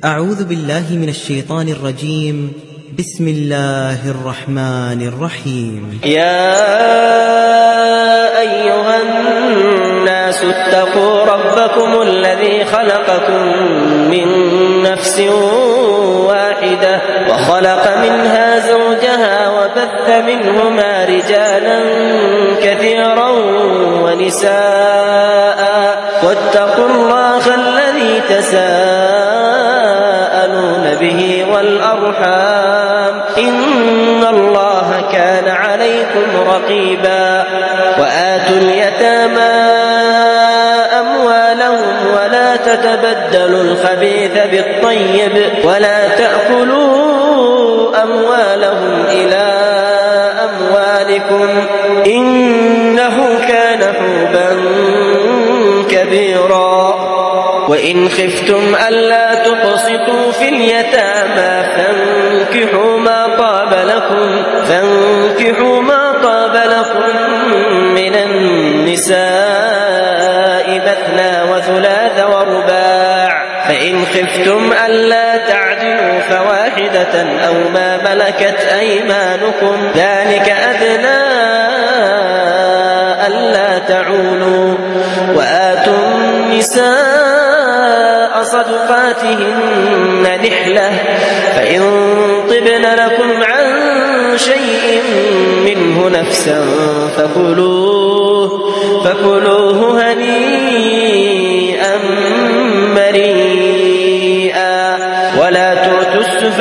أعوذ بالله من الشيطان الرجيم. بسم الله الرحمن الرحيم. يا أيها الناس اتقوا ربكم الذي خلقكم من نفس واحدة وخلق منها زوجها وبث منهما رجالا كثيرا ونساء واتقوا الله الذي تساءلون به والأرحام إن الله كان عليكم رقيبا. وآتوا اليتامى أموالهم ولا تتبدلوا الخبيث بالطيب ولا تأكلوا أموالهم إلى أموالكم إنه كان حوبا كبيرا. وإن خفتم ألا تقسطوا في اليتامى فانكحوا ما طاب لكم من النساء مثنى وثلاث ورباع. فإن خفتم ألا تعدلوا فواحدة أو ما ملكت أيمانكم ذلك أدنى ألا تعولوا. وآتوا النساء صدقاتهن نحلة فإن طبن لكم عن شيء منه نفسا فكلوه هنيئا مريئا. ولا تؤتوا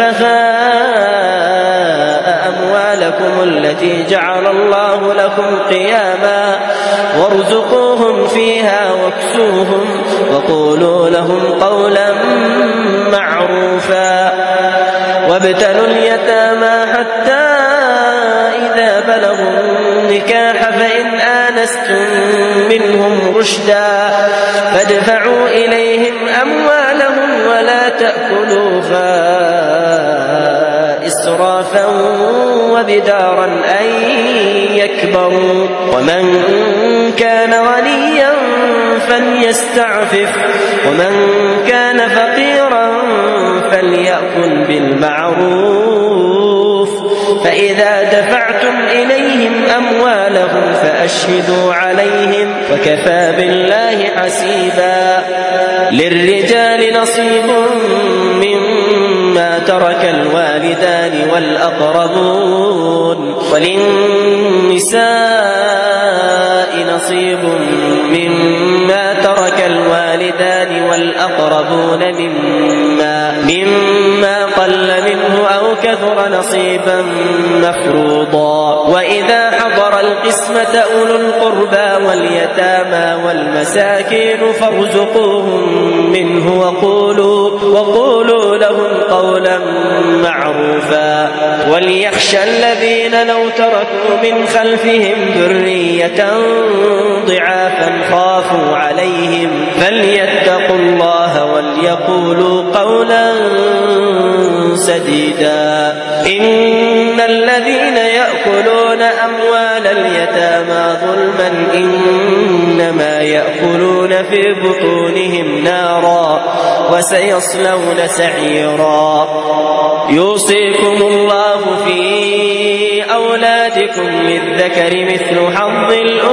السفهاء أموالكم التي جعل الله لكم قياما وارزقوهم فيها واكسوهم وقولوا لهم قولا معروفا. وابتلوا اليتامى حتى إذا بلغوا النكاح فإن آنستم منهم رشدا فادفعوا إليهم أموالهم ولا تأكلوها إسرافا وبدارا أن يكبروا. ومن كان غنيا فليستعفف ومن كان فقيرا فليأكل بالمعروف. فإذا دفعتم إليهم أموالهم فأشهدوا عليهم وكفى بالله حسيبا. للرجال نصيب مما ترك الوالدان والأقربون وللنساء نصيب مما ترك الوالدان والأقربون مما قل منه أو كثر نصيبا مفروضا. وإذا حضر القسمة أولو القربى واليتامى والمساكين فارزقوهم منه وقولوا لهم قولا معروفا. وليخشى الذين لو تركوا من خلفهم ذرية ضعافا خافوا عليهم فليتقوا الله وليقولوا قولا سديدا. إن الذين يأكلون أموال اليتامى ظلما إنما يأكلون في بطونهم نارا وسيصلون سعيرا. يوصيكم الله في أولادكم للذكر مثل حظ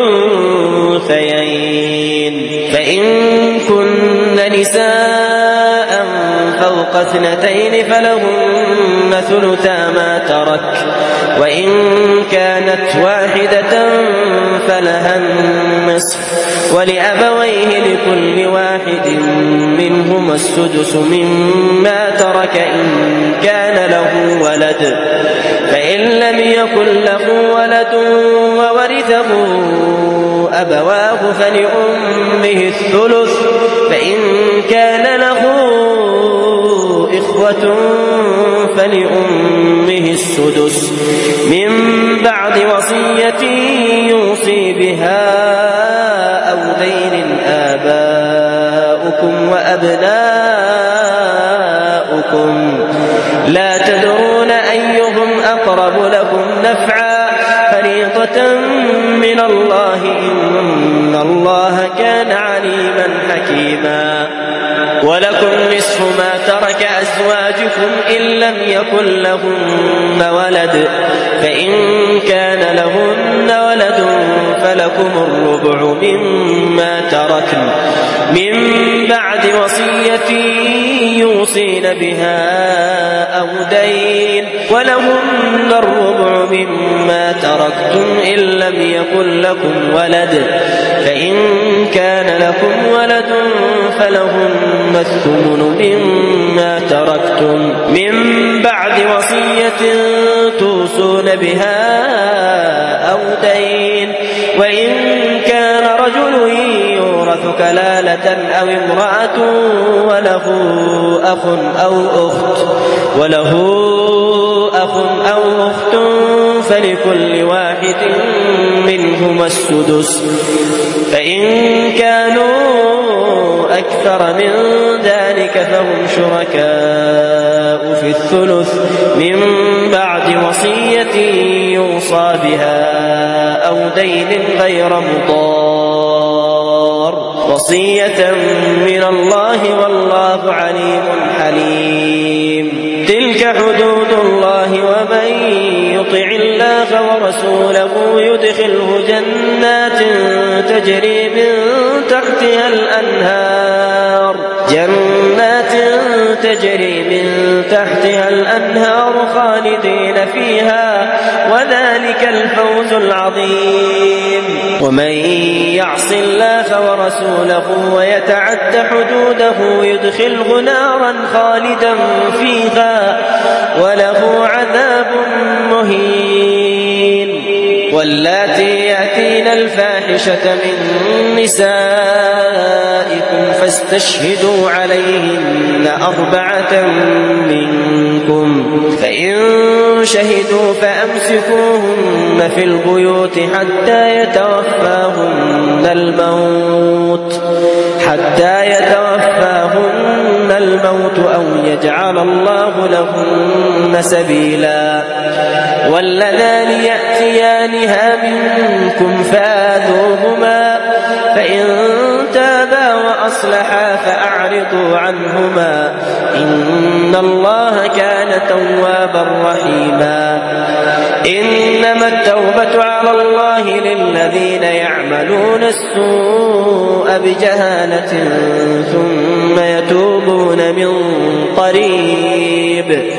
الأنثيين فإن كن نساء فوق 2 فلهن ثلثا ما ترك وإن كانت واحدة فلها النصف ولأبويه لكل واحد منهما السدس مما ترك إن كان له ولد. فإن لم يكن له ولد وورثه أبواه فلأمه الثلث فإن كان له إخوة فلأمه السدس من بعد وصية يوصي بها أو دين. آباؤكم وأبناؤكم لا تدرون أيهم أقرب لكم نفعا فريضة من الله إن الله كان عليما حكيما. ولكم نصف ما ترك أزواجكم إن لم يكن لهن ولد فإن كان لهن ولد فلكم الربع مما تركن من بعد وصية يوصين بها أو دين ولهن الربع مما تركتم إن لم يكن لكم ولد فإن كان لكم ولد فلهن الثمن مما تركتم من بعد وصية توصون بها أو دين وإن كان رجل يورث كلالة أو امرأة وله أخ أو أخت فلكل واحد منهما السدس فإن كانوا أكثر من ذلك فهم شركاء في الثلث من بعد وصية يوصى بها أو دين غير مضار وصية من الله والله عليم حليم تلك حدود الله ومن يطع الله ورسوله يدخله جنات تجري من تحتها الأنهار خالدين فيها وذلك الفوز العظيم ومن يعص الله ورسوله ويتعد حدوده يدخله نارا خالدا فيها وله عذاب مهين واللاتي يأتين الفاحشة من نسائكم فاستشهدوا عليهن 4 منكم فإن شهدوا فأمسكوهن في البيوت حتى يتوفاهن الموت أو يجعل الله لهن سبيلا واللذان يأتيانها منكم فآذوهما فإن تابا وأصلحا فأعرضوا عنهما إن الله كان توابا رحيما إنما التوبة على الله للذين يعملون السوء بجهالة ثم يتوبون من قريب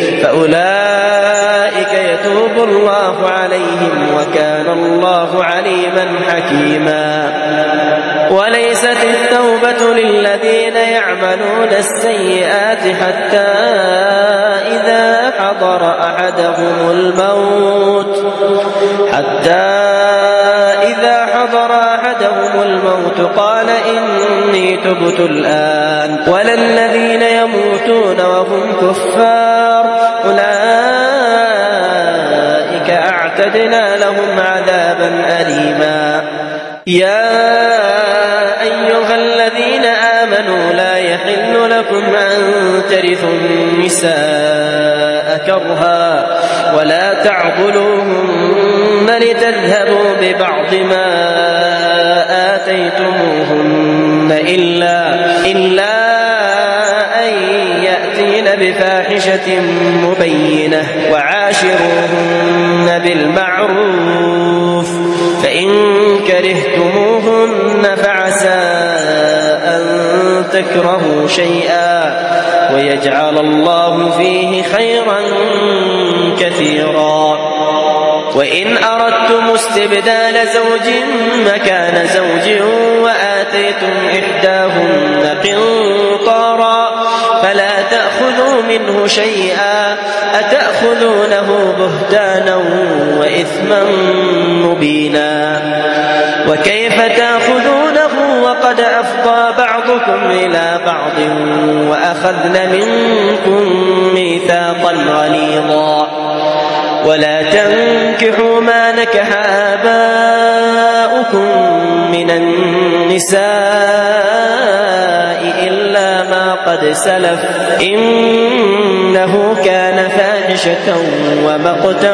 فأولئك يتوب الله عليهم وكان الله عليما حكيما وليست التوبة للذين يعملون السيئات حتى إذا حضر أحدهم الموت قال إني تبت الآن ولا الذين يموتون وهم كفار أولئك أعتدنا لهم عذابا أليما يا أيها الذين آمنوا لا يحل لكم أن ترثوا النساء كرها ولا تعضلوهن لتذهبوا ببعض ما آتيتموهن إلا أن يأتين بفاحشة مبينة وعاشروهن بالمعروف فإن كرهتموهن فعسى أن تكرهوا شيئا ويجعل الله فيه خيرا كثيرا وإن أردتم استبدال زوج مكان زوج وآتيتم إحداهن قنطارا فلا تأخذوا منه شيئا أتأخذونه بهتانا وإثما مبينا وكيف تأخذونه وقد أفضى بعضكم إلى بعض وأخذن منكم ميثاقا غليظا ولا تنكحوا ما نكح آباؤكم من النساء إلا ما قد سلف إنه كان فاحشة ومقتا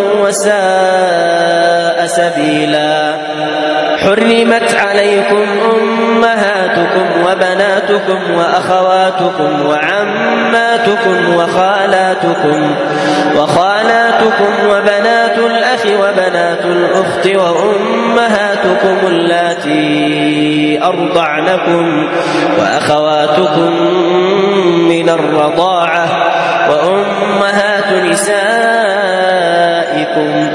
وساء سبيلا حرمت عليكم أمهاتكم وبناتكم وأخواتكم وعماتكم عماتكم وخالاتكم وبنات الأخ وبنات الأخت وأمهاتكم اللاتي أرضعنكم وأخواتكم من الرضاعة وأمهات نسائكم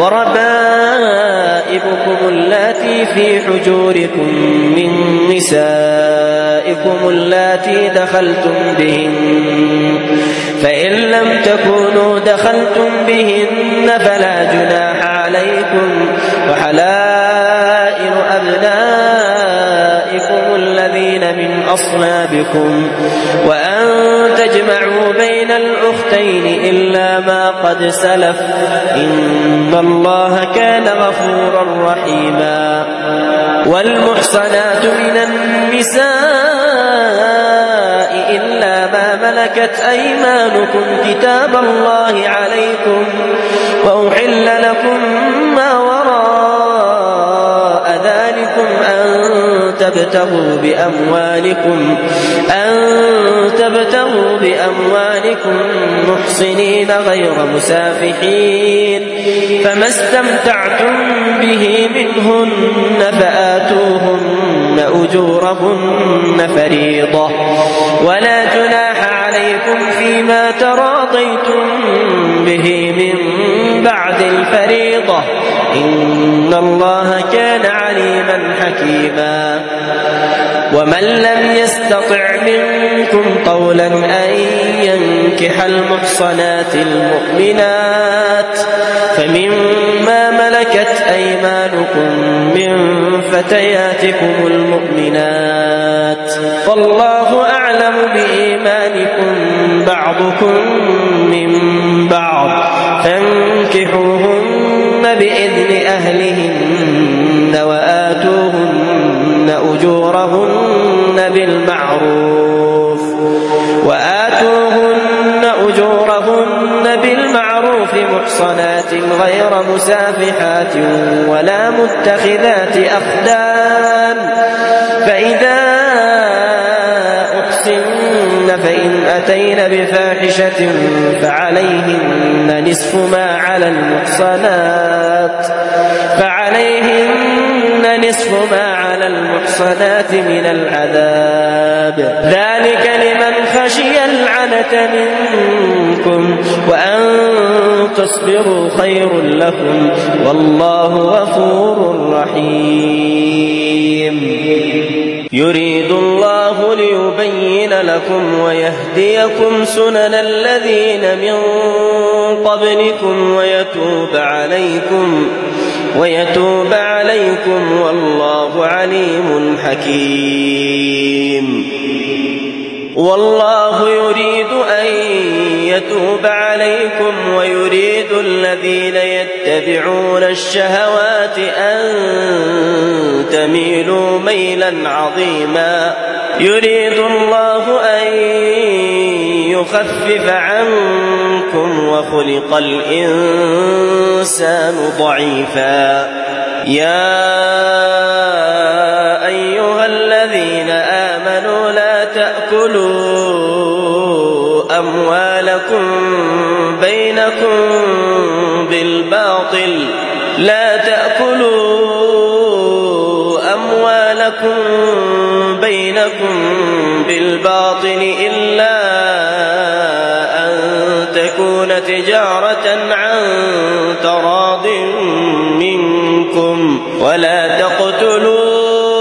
وربائبكم اللاتي في حجوركم من نسائكم اللاتي دخلتم بهن فإن لم تكونوا دخلتم بهن فلا جناح عليكم وحلائل أبنائكم الذين من أصلابكم وأن تجمعوا بين الأختين إلا ما قد سلف إن الله كان غفورا رحيما والمحصنات من النساء إلا ما ملكت أيمانكم كتاب الله عليكم وأحل لكم ما وراء ذلكم أن تبتغوا بأموالكم محصنين غير مسافحين فما استمتعتم به منهن فآتوهن أجورهن فريضة ولا جناح عليكم فيما تراضيتم به من بعد الفريضة إن الله كان عليما حكيما ومن لم يستطع منكم طولا أن ينكح المحصنات المؤمنات فمما ملكت أيمانكم من فتياتكم المؤمنات والله أعلم بإيمانكم بعضكم من بعض فانكحوهن بإذن أهلهن وآتوهن أجورهن بالمعروف محصنات غير مسافحات ولا متخذات أخدان فإذا أحسن فإن أتين بفاحشة فعليهن نصف ما على المحصنات من العذاب ذلك لمن خشي العنة منكم وأن تصبروا خير لكم والله غفور رحيم يريد الله ليبين لكم ويهديكم سنن الذين من قبلكم ويتوب عليكم والله عليم حكيم والله يريد أن يتوب عليكم ويريد الذين يتبعون الشهوات أن تميلوا ميلا عظيما يريد الله أن يخفف عنكم وخلق الإنسان ضعيفا يا أيها الذين آمنوا لا تأكلوا أموالكم بينكم بالباطل إلا أن تكون تجارة عن تراض منكم ولا تقتلوا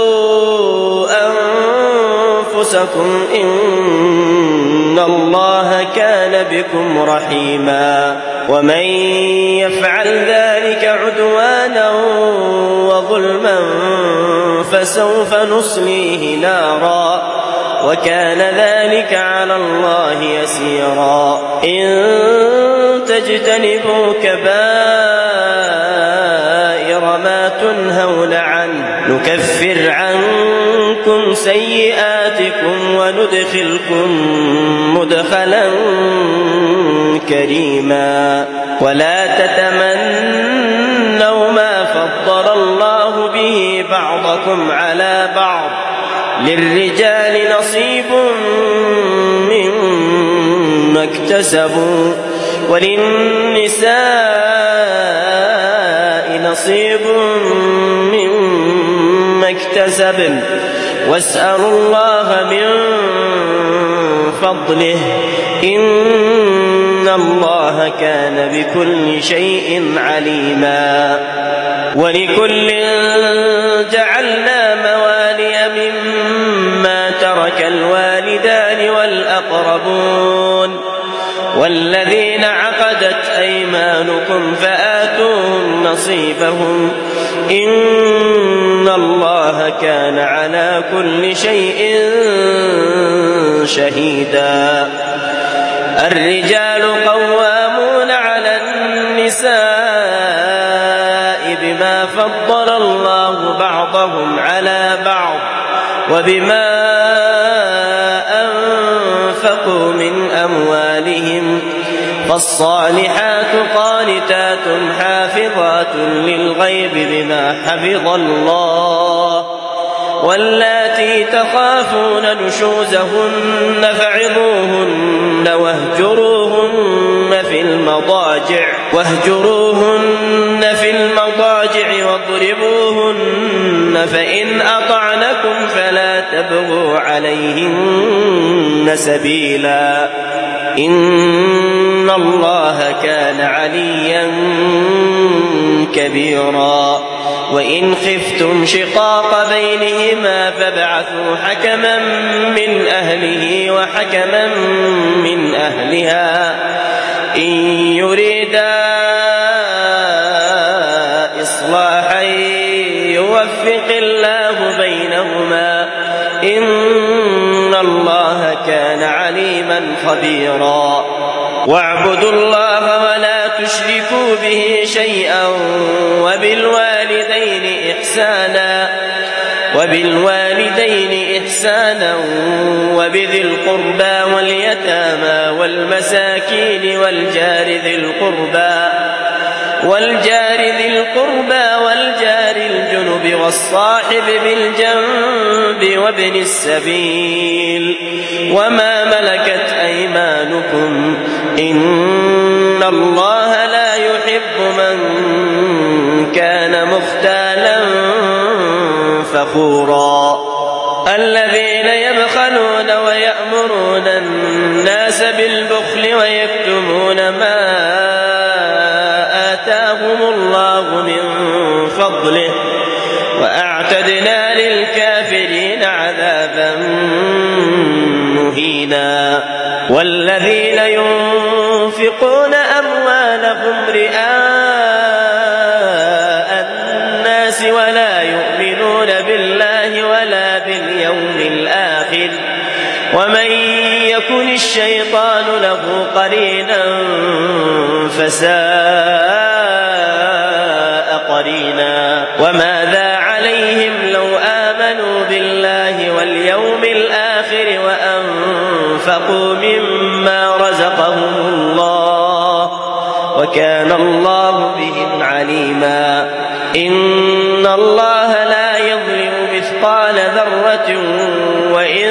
أنفسكم إن الله كان بكم رحيما ومن يفعل ذلك عدوانا وظلما فسوف نصليه نارا وكان ذلك على الله يسيرا إن تجتنبوا كبائر ما تنهون عنه نكفر عنكم سيئاتكم وندخلكم مدخلا كريما ولا تتمنوا ما فضل الله به بعضكم على بعض للرجال نصيب اكتسبوا وللنساء نصيب مما اكتسبن واسألوا الله من فضله إن الله كان بكل شيء عليما. ولكل جعلنا موالي مما ترك الوالدان والأقربون والذين عقدت أيمانكم فآتوهم نصيبهم إن الله كان على كل شيء شهيدا. الرجال قوامون على النساء بما فضل الله بعضهم على بعض وبما أنفقوا من أموالهم فالصالحات قانتات حافظات للغيب بما حفظ الله واللاتي تخافون نشوزهن فعظوهن واهجروهن في المضاجع واضربوهن فإن أطعنكم فلا تبغوا عليهن سبيلا إن الله كان عليا كبيرا. وإن خفتم شقاق بينهما فابعثوا حكما من أهله وحكما من أهلها إن يريدا إصلاحا يوفق الله بينهما إن الله كان عليما خبيرا. واعبدوا الله ولا تشركوا به شيئا وبالوالدين إحسانا وبذي القربى واليتامى والمساكين والجار ذي القربى والجار الجنب والصاحب بالجنب وابن السبيل وما ملكت أيمانكم إن الله لا يحب من كان مختالا فخورا. الذين يبخلون ويأمرون الناس بالبخل ويكتمون ما آتاهم الله من فضله وأعتدنا للكافرين عذابا مهينا. والذين ينفقون أموالهم رئاء الناس ولا يؤمنون بالله ولا باليوم الآخر ومن يكن الشيطان له قرينا فساء قرينا. وماذا عليهم لو آمنوا بالله واليوم الآخر وأنفقوا مما رزقهم الله وكان الله بهم عليما. إن الله لا يظلم مثقال ذرة وإن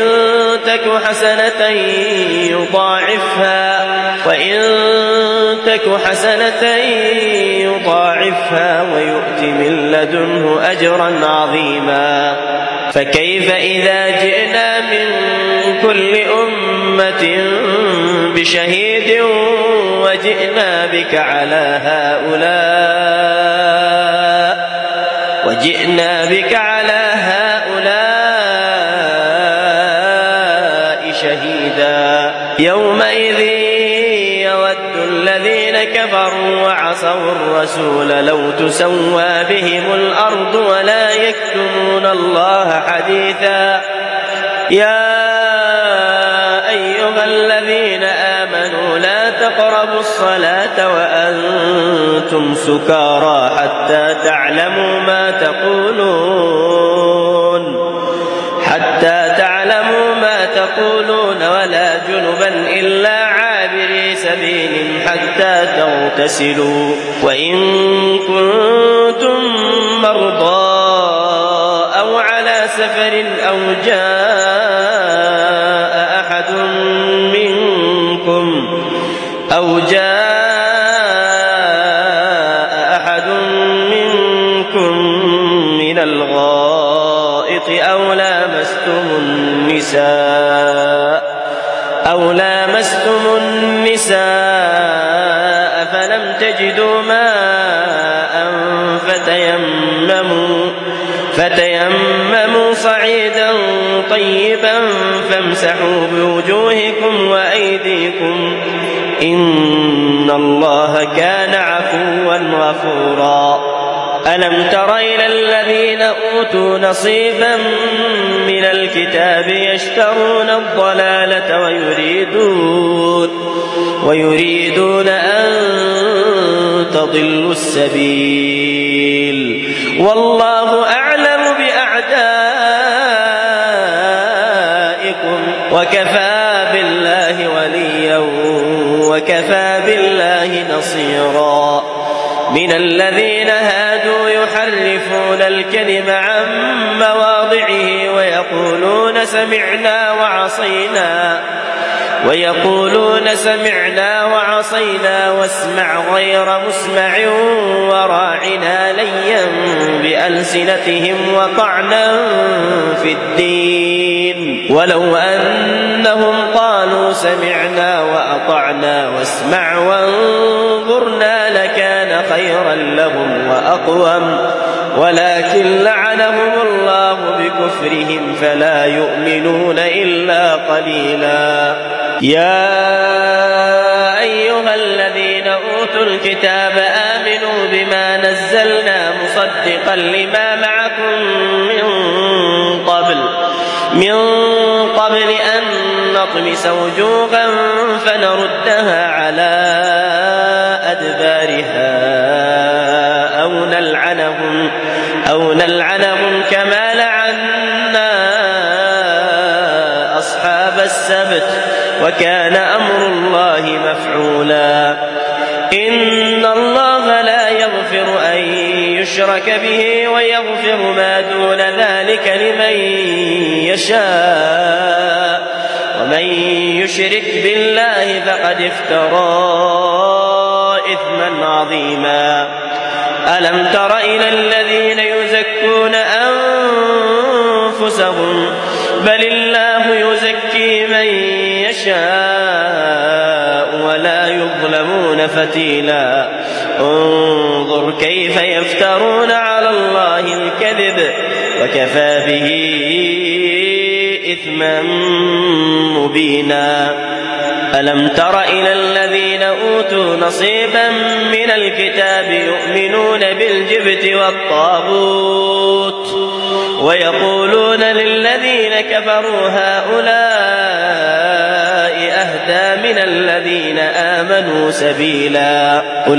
تك حسنة يضاعفها ويؤت من لدنه أجرا عظيما. فكيف إذا جئنا من كل أمة بشهيد وجئنا بك على هؤلاء شهيدا. يومئذ يود الذين كفروا وعصوا الرسول لو تسوى بهم الأرض ولا يكتمون الله حديثا. يا أيها الذين آمنوا لا تقربوا الصلاة وأنتم سكارى حتى تعلموا ما تقولون ولا جنبا إلا عابري سبيل حتى تغتسلوا وإن كنتم مرضى أو على سفر أو جاء أحد منكم أو جاء أحد منكم من الغائط أو لامستم النساء فلم تجدوا ماء فتيمموا صعيدا طيبا فامسحوا بوجوهكم وأيديكم إن الله كان عفوا غفورا. ألم تر إلى الذين أوتوا نصيبا من الكتاب يشترون الضلالة ويريدون أن تضلوا السبيل والله أعلم بأعدائكم وكفى بالله وليا وكفى بالله نصيرا. من الذين هادوا يحرفون الكلم عن مواضعه ويقولون سمعنا وعصينا واسمع غير مسمع وراعنا ليا بألسنتهم وطعنا في الدين ولو أنهم قالوا سمعنا وأطعنا واسمع وانظرنا لكان خيرا لهم وأقوم ولكن لعنهم الله بكفرهم فلا يؤمنون إلا قليلا. يا أيها الذين أوتوا الكتاب آمنوا بما نزلنا مصدقا لما معكم من قبل أن نطمس وجوها فنردها على أدبارها أو نلعنهم كما لعنا أصحاب السبت وكان أمر الله مفعولا. إن الله لا يغفر أن يشرك به ويغفر ما دون ذلك لمن يشاء ومن يشرك بالله فقد افترى إثما عظيما. ألم تر إلى الذين يزكون أنفسهم بل الله يزكي من يشاء ولا يظلمون فتيلا. انظر كيف يفترون على الله الكذب وكفى به إثما مبينا. ألم تر إلى الذين أوتوا نصيبا من الكتاب يؤمنون بالجبت والطاغوت ويقولون للذين كفروا هؤلاء أهدى من الذين آمنوا سبيلا.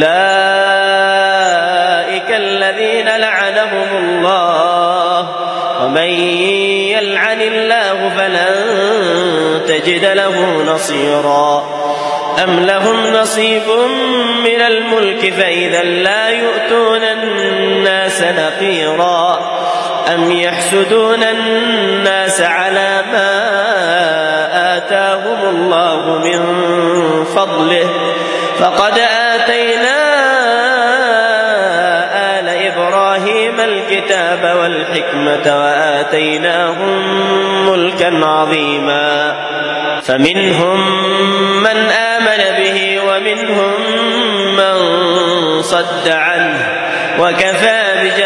أولئك الذين لعنهم الله ومن يلعن الله فلن تجد له نصيرا. أم لهم نصيب من الملك فإذا لا يؤتون الناس نقيرا أم يحسدون الناس على ما آتاهم الله من فضله فقد آتينا آل إبراهيم الكتاب والحكمة وآتيناهم ملكا عظيما. فمنهم من آمن به ومنهم من صد عنه وكفى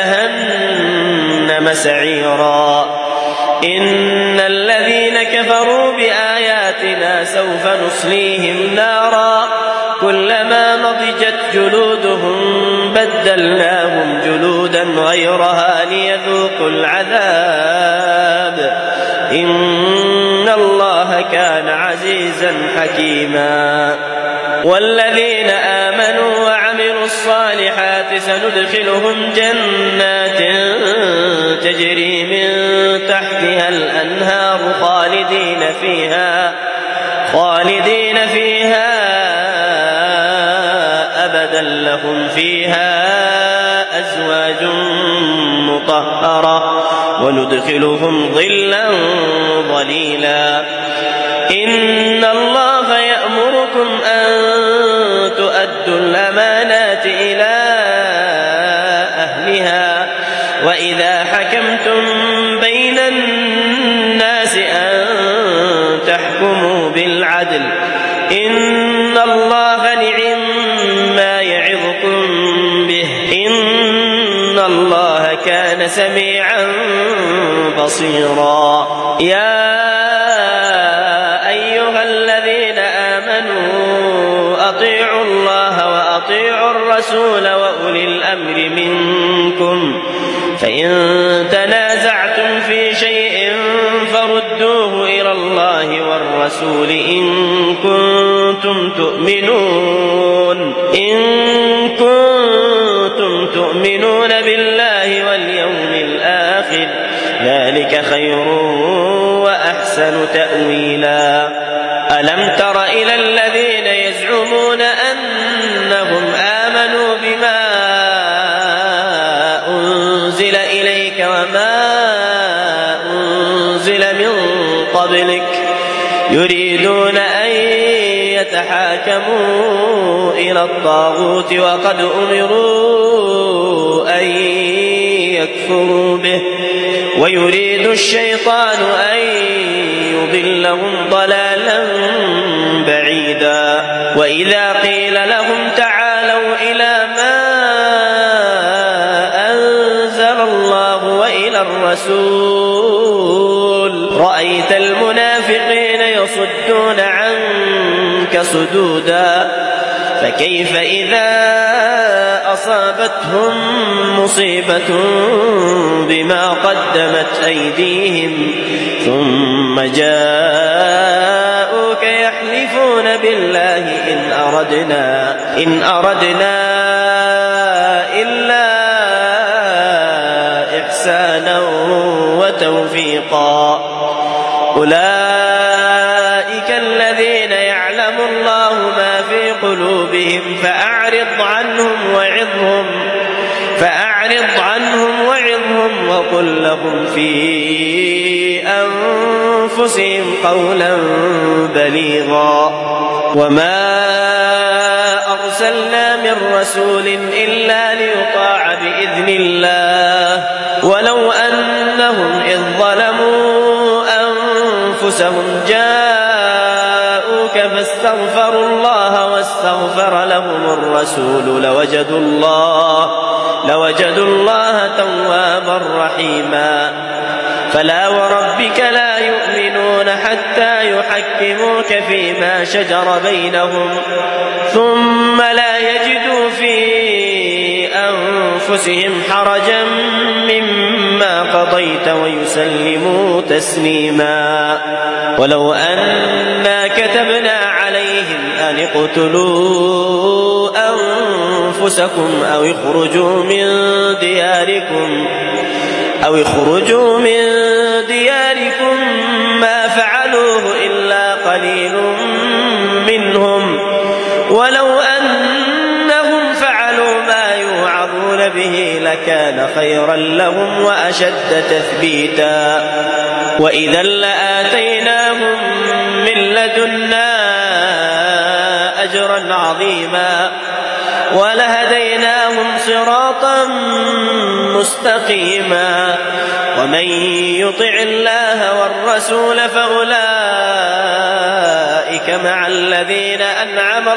بجهنم سعيرا. إن الذين كفروا بآياتنا سوف نصليهم نارا كلما نضجت جلودهم بدلناهم جلودا غيرها ليذوقوا العذاب إن الله كان عزيزا حكيما. والذين آمنوا وعملوا الصالحات سندخلهم جنات تجري من تحتها الأنهار خالدين فيها أبدا لهم فيها أزواج مطهرة وندخلهم ظلا ظليلا. إن الله يأمركم أن إن الله نعم ما يعظكم به إن الله كان سميعا بصيرا. يا أيها الذين آمنوا أطيعوا الله وأطيعوا الرسول وأولي الأمر منكم فإن تنازعتم في شيء فردوه إلى الله والرسول إن كنتم تؤمنون بالله واليوم الآخر ذلك خير وأحسن تأويلا. ألم تر إلى الذين يزعمون أنهم آمنوا بما أنزل إليك وما أنزل من قبلك يريدون أن يتحاكموا إلى الطاغوت وقد أمروا أن يكفروا به ويريد الشيطان أن يضلهم ضلالا بعيدا. وإذا قيل لهم تعالوا إلى ما أنزل الله وإلى الرسول رأيت المنافقين يصدون عنك صدودا. فكيف إذا أصابتهم مصيبة بما قدمت أيديهم ثم جاءوك يحلفون بالله إن أردنا إلا إحسانا وتوفيقا. أولئك الذين يعلم الله ما في قلوبهم فأعرض عنهم وعظهم وقل لهم في أنفسهم قولا بليغا. وما أرسلنا من رسول إلا ليطاع بإذن الله ولو أنهم إذ ظلموا أنفسهم جاءوك فاستغفروا الله واستغفر لهم الرسول لوجدوا الله توابا رحيما. فلا وربك لا يؤمنون حتى يحكموك فيما شجر بينهم ثم لا يجدوا في أنفسهم حرجا مما قضيت ويسلموا تسليما. ولو أنا كتبنا عليهم أن اقتلوا أنفسكم أو اخرجوا من دياركم ما فعلوه إلا قليل منهم ولو أنهم فعلوا ما يوعظون به لكان خيرا لهم وأشد تثبيتا. وإذا لآتيناهم من لدنا أجرا عظيما ولهديناهم صراطا مستقيما. ومن يطع الله والرسول فأولئك مع الذين أنعم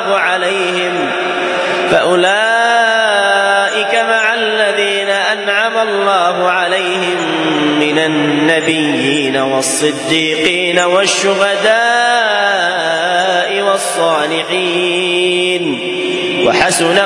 الله عليهم من النبيين والصديقين والشهداء والصالحين وحسن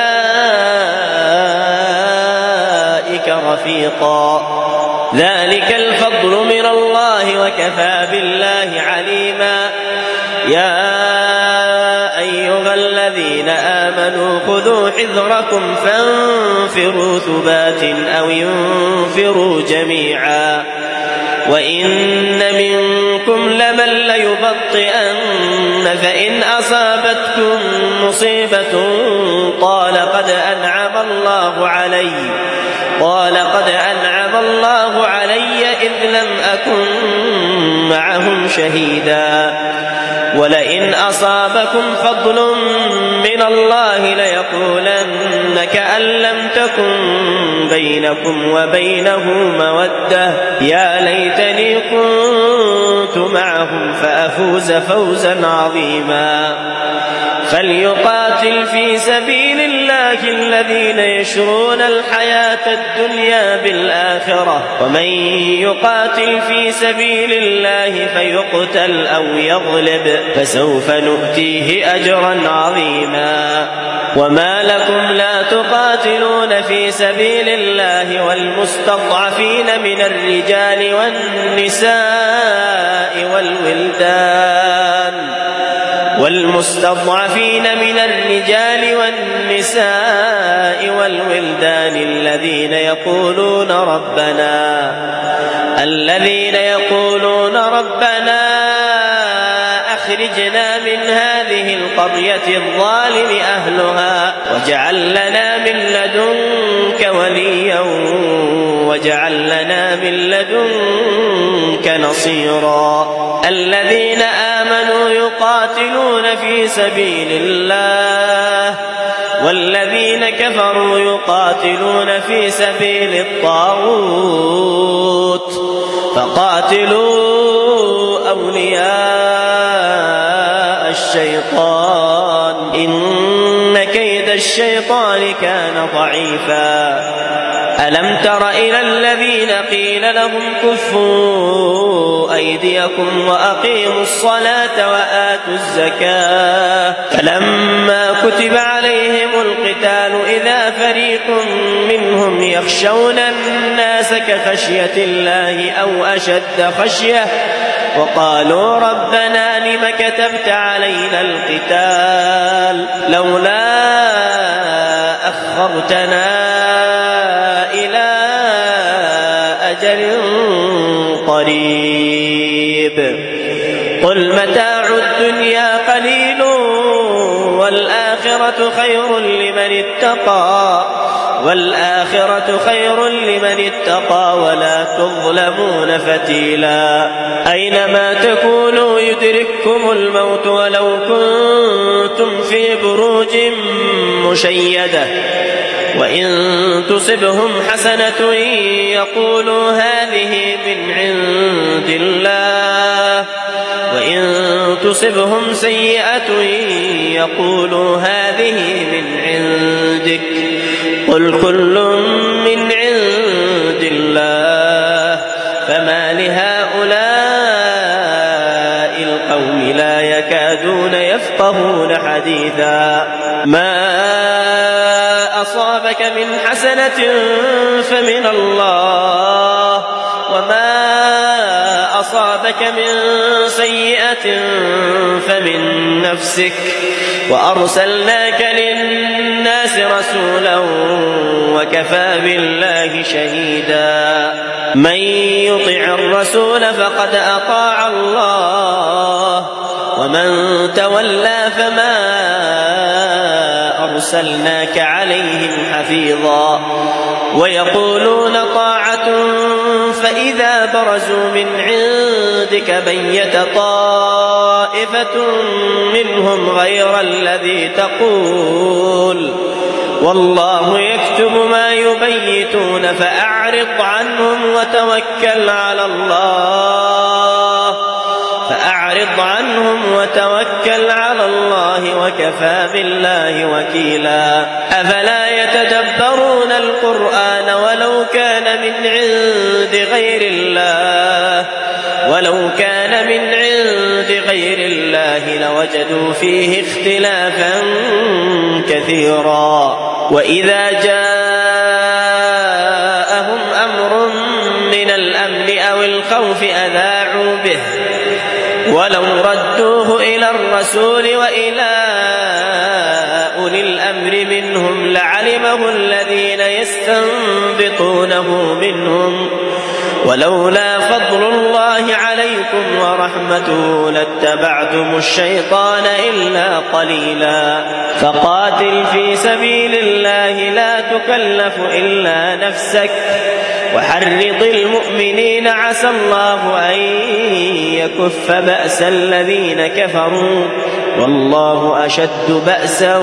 أولئك رفيقا. ذلك الفضل من الله وكفى بالله عليما. يا أيها الذين آمنوا خذوا حذركم فانفروا ثبات أو انفروا جميعا. وإن منكم لمن ليبطئن فإن أصابتكم مصيبة قال قد أنعم الله علي إذ لم أكن معهم شهيدا. ولئن أصابكم فضل من الله ليقولن كأن لم تكن بينكم وبينه مودة يا ليتني كنت معهم فأفوز فوزا عظيما. فليقاتل في سبيل الله الذين يشرون الحياة الدنيا بالآخرة، ومن يقاتل في سبيل الله فيقتل أو يغلب فسوف نؤتيه أجرا عظيما. وما لكم لا تقاتلون في سبيل الله والمستضعفين من الرجال والنساء والولدان الذين يقولون ربنا أخرجنا من هذه القرية الظالم أهلها واجعل لنا من لدنك وليا واجعل لنا من لدنك نصيرا. الذين آمنوا يقاتلون في سبيل الله والذين كفروا يقاتلون في سبيل الطاغوت فقاتلوا أولياء الشيطان إن كيد الشيطان كان ضعيفا. ألم تر إلى الذين قيل لهم كفوا أيديكم وأقيموا الصلاة وآتوا الزكاة فلما كتب عليهم القتال إذا فريق منهم يخشون الناس كخشية الله أو أشد خشية وقالوا ربنا لم كتبت علينا القتال لولا أخرتنا إلى أجل قريب قل متاع الدنيا قليل والآخرة خير لمن اتقى ولا تظلمون فتيلا. أينما تكونوا يدرككم الموت ولو كنتم في بروج مشيدة وإن تصبهم حسنة يقولوا هذه من عند الله وإن تصبهم سيئة يقولوا هذه من عندك قل كل من عند الله فما لهؤلاء القوم لا يكادون يفقهون حديثا. ما أصابك من حسنة فمن الله وما أصابك من سيئة فمن نفسك وأرسلناك للناس رسولا وكفى بالله شهيدا. من يطع الرسول فقد أطاع الله ومن تولى فما أرسلناك عليهم حفيظا. ويقولون طاعة فإذا برزوا من عندك بيت طائفة منهم غير الذي تقول والله يكتب ما يبيتون فأعرض عنهم وتوكل على الله وكفى بالله وكيلا. أفلا يتدبرون القرآن ولو كان من عند غير الله لوجدوا فيه اختلافا كثيرا. وإذا جاءهم أمر من الأمن أو الخوف أذاعوا به ولو ردوه إلى الرسول وإلى أولي الأمر منهم لعلمه الذين يستنبطونه منهم ولولا فضل الله عليكم ورحمته لاتبعتم الشيطان إلا قليلا. فقاتل في سبيل الله لا تكلف إلا نفسك وحرض المؤمنين عسى الله أن يكف بأس الذين كفروا والله أشد بأسا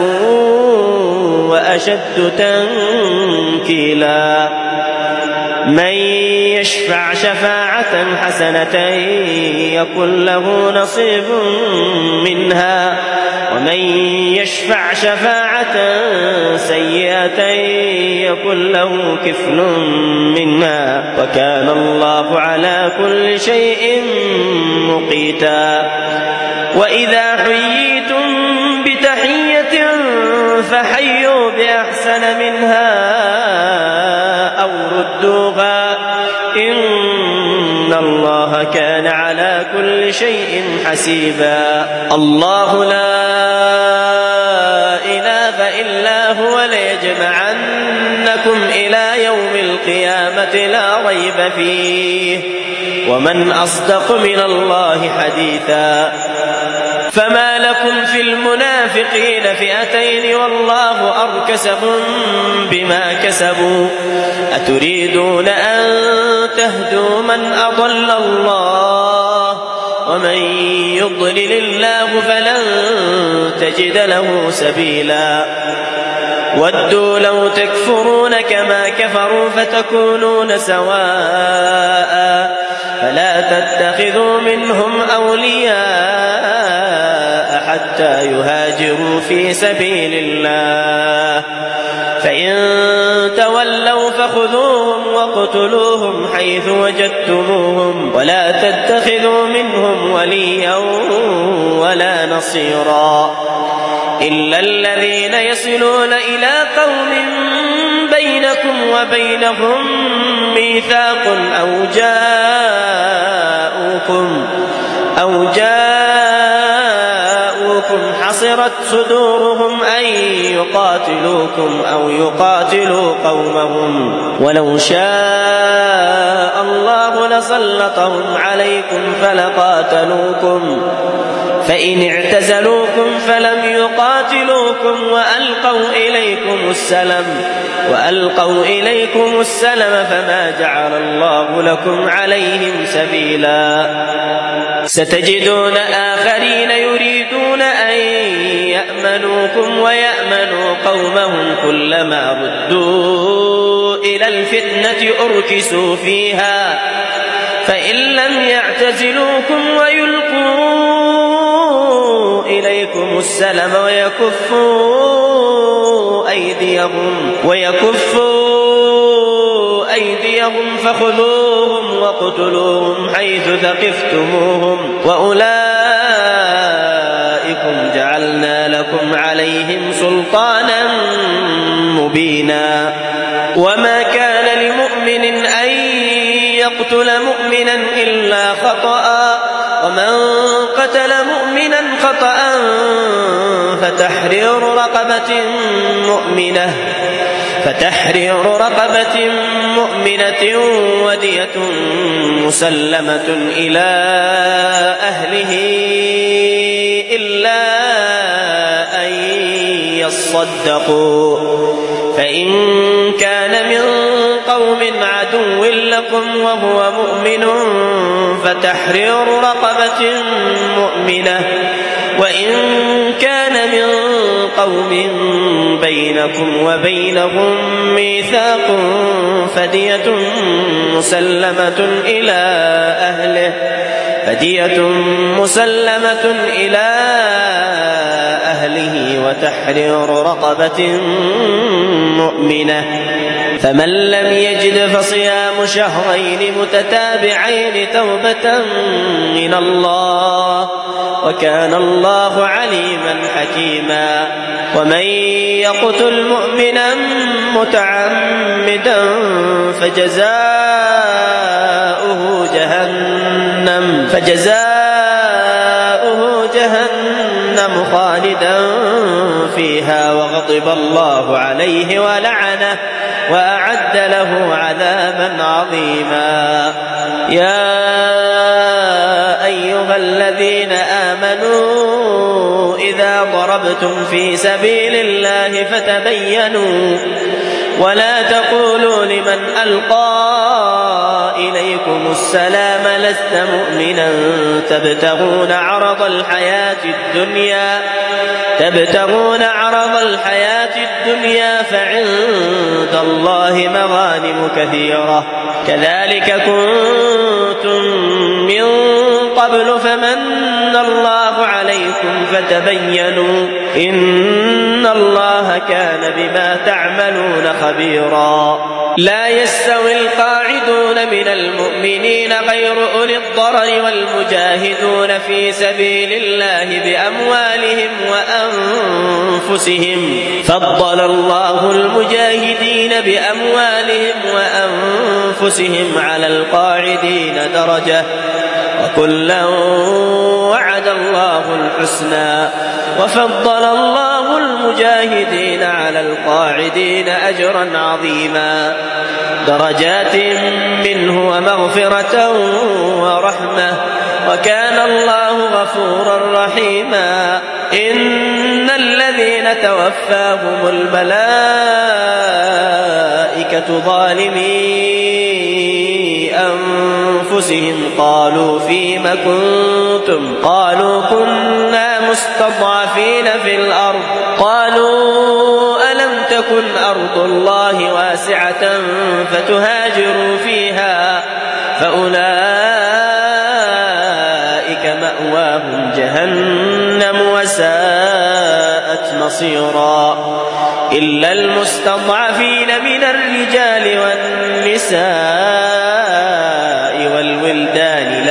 وأشد تنكيلا من يشفع شفاعة حسنة يكن له نصيب منها ومن يشفع شفاعة سيئة يكن له كفل منها وكان الله على كل شيء مقيتا وإذا حييتم بتحية فحيوا بأحسن منها أو ردوها إن الله كان على كل شيء حسيبا الله لا إله إلا هو ليجمعنكم إلى يوم القيامة لا ريب فيه ومن أصدق من الله حديثا فما لكم في المنافقين فئتين والله أركسهم بما كسبوا أتريدون أن تهدوا من أضل الله ومن يضلل الله فلن تجد له سبيلا ودوا لو تكفرون كما كفروا فتكونون سواء فلا تتخذوا منهم أولياء حتى يهاجروا في سبيل الله فإن تولوا فخذوهم واقتلوهم حيث وجدتموهم ولا تتخذوا منهم وليا ولا نصيرا إلا الذين يصلون إلى قوم بينكم وبينهم ميثاق أو جاءوكم حصرت صدورهم أن يقاتلوكم أو يقاتلوا قومهم ولو شاء الله لسلطهم عليكم فلقاتلوكم فإن اعتزلوكم فلم يقاتلوكم وألقوا إليكم السلم فما جعل الله لكم عليهم سبيلا ستجدون آخرين يريدون أن يأمنوكم ويأمنوا قومهم كلما ردوا إلى الفتنة أركسوا فيها فإن لم يعتزلوكم ويلقوا إليكم السلم ويكفوا أيديهم فخذوهم واقتلوهم حيث ثقفتموهم وأولئكم جعلنا لكم عليهم سلطانا مبينا وما كان لمؤمن أن يقتل مؤمنا إلا خطأ ومن قتل مؤمنا خطأ فتحرير رقبة مؤمنة ودية مسلمة إلى أهله إلا أن يصدقوا فإن كان من قوم عدو لكم وهو مؤمن فتحرير رقبة مؤمنة وإن كان من قوم بينكم وبينهم ميثاق فدية مسلمة إلى أهله وتحرير رقبة مؤمنة فمن لم يجد فصيام شهرين متتابعين توبة من الله وكان الله عليما حكيما ومن يقتل مؤمنا متعمدا فجزاؤه جهنم خالدا فيها وغضب الله عليه ولعنه وأعد له عذابا عظيما يا أيها الذين آمنوا إذا ضربتم في سبيل الله ولا تقولوا لمن ألقى إليكم السلام لست مؤمنا تبتغون عرض الحياة الدنيا فعند الله مغانم كثيرة كذلك كنتم من قبل فمن الله عليكم فتبينوا إن الله كان بما تعملون خبيرا. لا يستوي القاعدون من المؤمنين غير أولي الضرر والمجاهدون في سبيل الله بأموالهم وأنفسهم فضل الله المجاهدين بأموالهم وأنفسهم على القاعدين درجة وكلا وعد الله الحسنى وفضل الله المجاهدين على القاعدين أجرا عظيما درجات منه ومغفرة ورحمة وكان الله غفورا رحيما. إن الذين توفاهم الملائكة ظالمي أنفسهم قالوا فيم كنتم قالوا كنا مستضعفين في الأرض قالوا ألم تكن أرض الله واسعة فتهاجروا فيها فأولئك مأواهم جهنم وساءت مصيرا. إلا المستضعفين من الرجال والنساء والولدان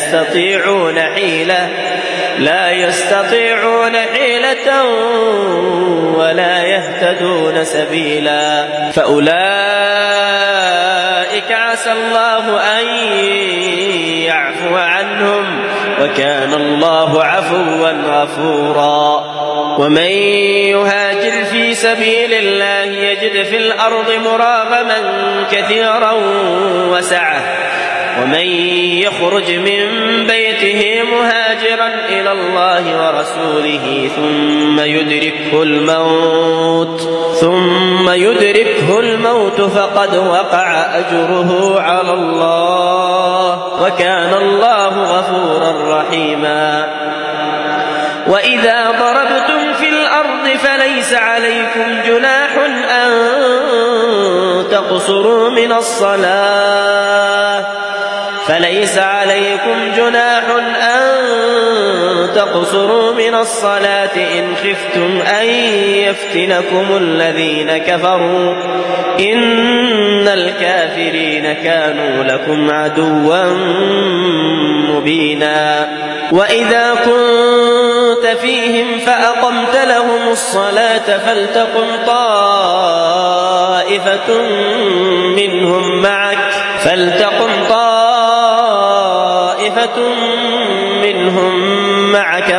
لا يستطيعون حيلة ولا يهتدون سبيلا فأولئك عسى الله أن يعفو عنهم وكان الله عفوا غفورا. ومن يهاجر في سبيل الله يجد في الأرض مراغما كثيرا وسعة ومن يخرج من بيته مهاجرا إلى الله ورسوله ثم يدركه الموت فقد وقع أجره على الله وكان الله غفورا رحيما. وإذا ضربتم في الأرض فليس عليكم جناح أن تقصروا من الصلاة إن خفتم أن يفتنكم الذين كفروا إن الكافرين كانوا لكم عدوا مبينا. وإذا كنت فيهم فأقمت لهم الصلاة فلتقم طائفة منهم معك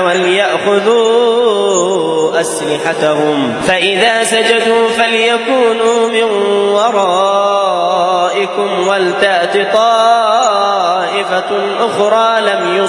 وليأخذوا أسلحتهم فإذا سجدوا فليكونوا من ورائكم ولتأت طائفة أخرى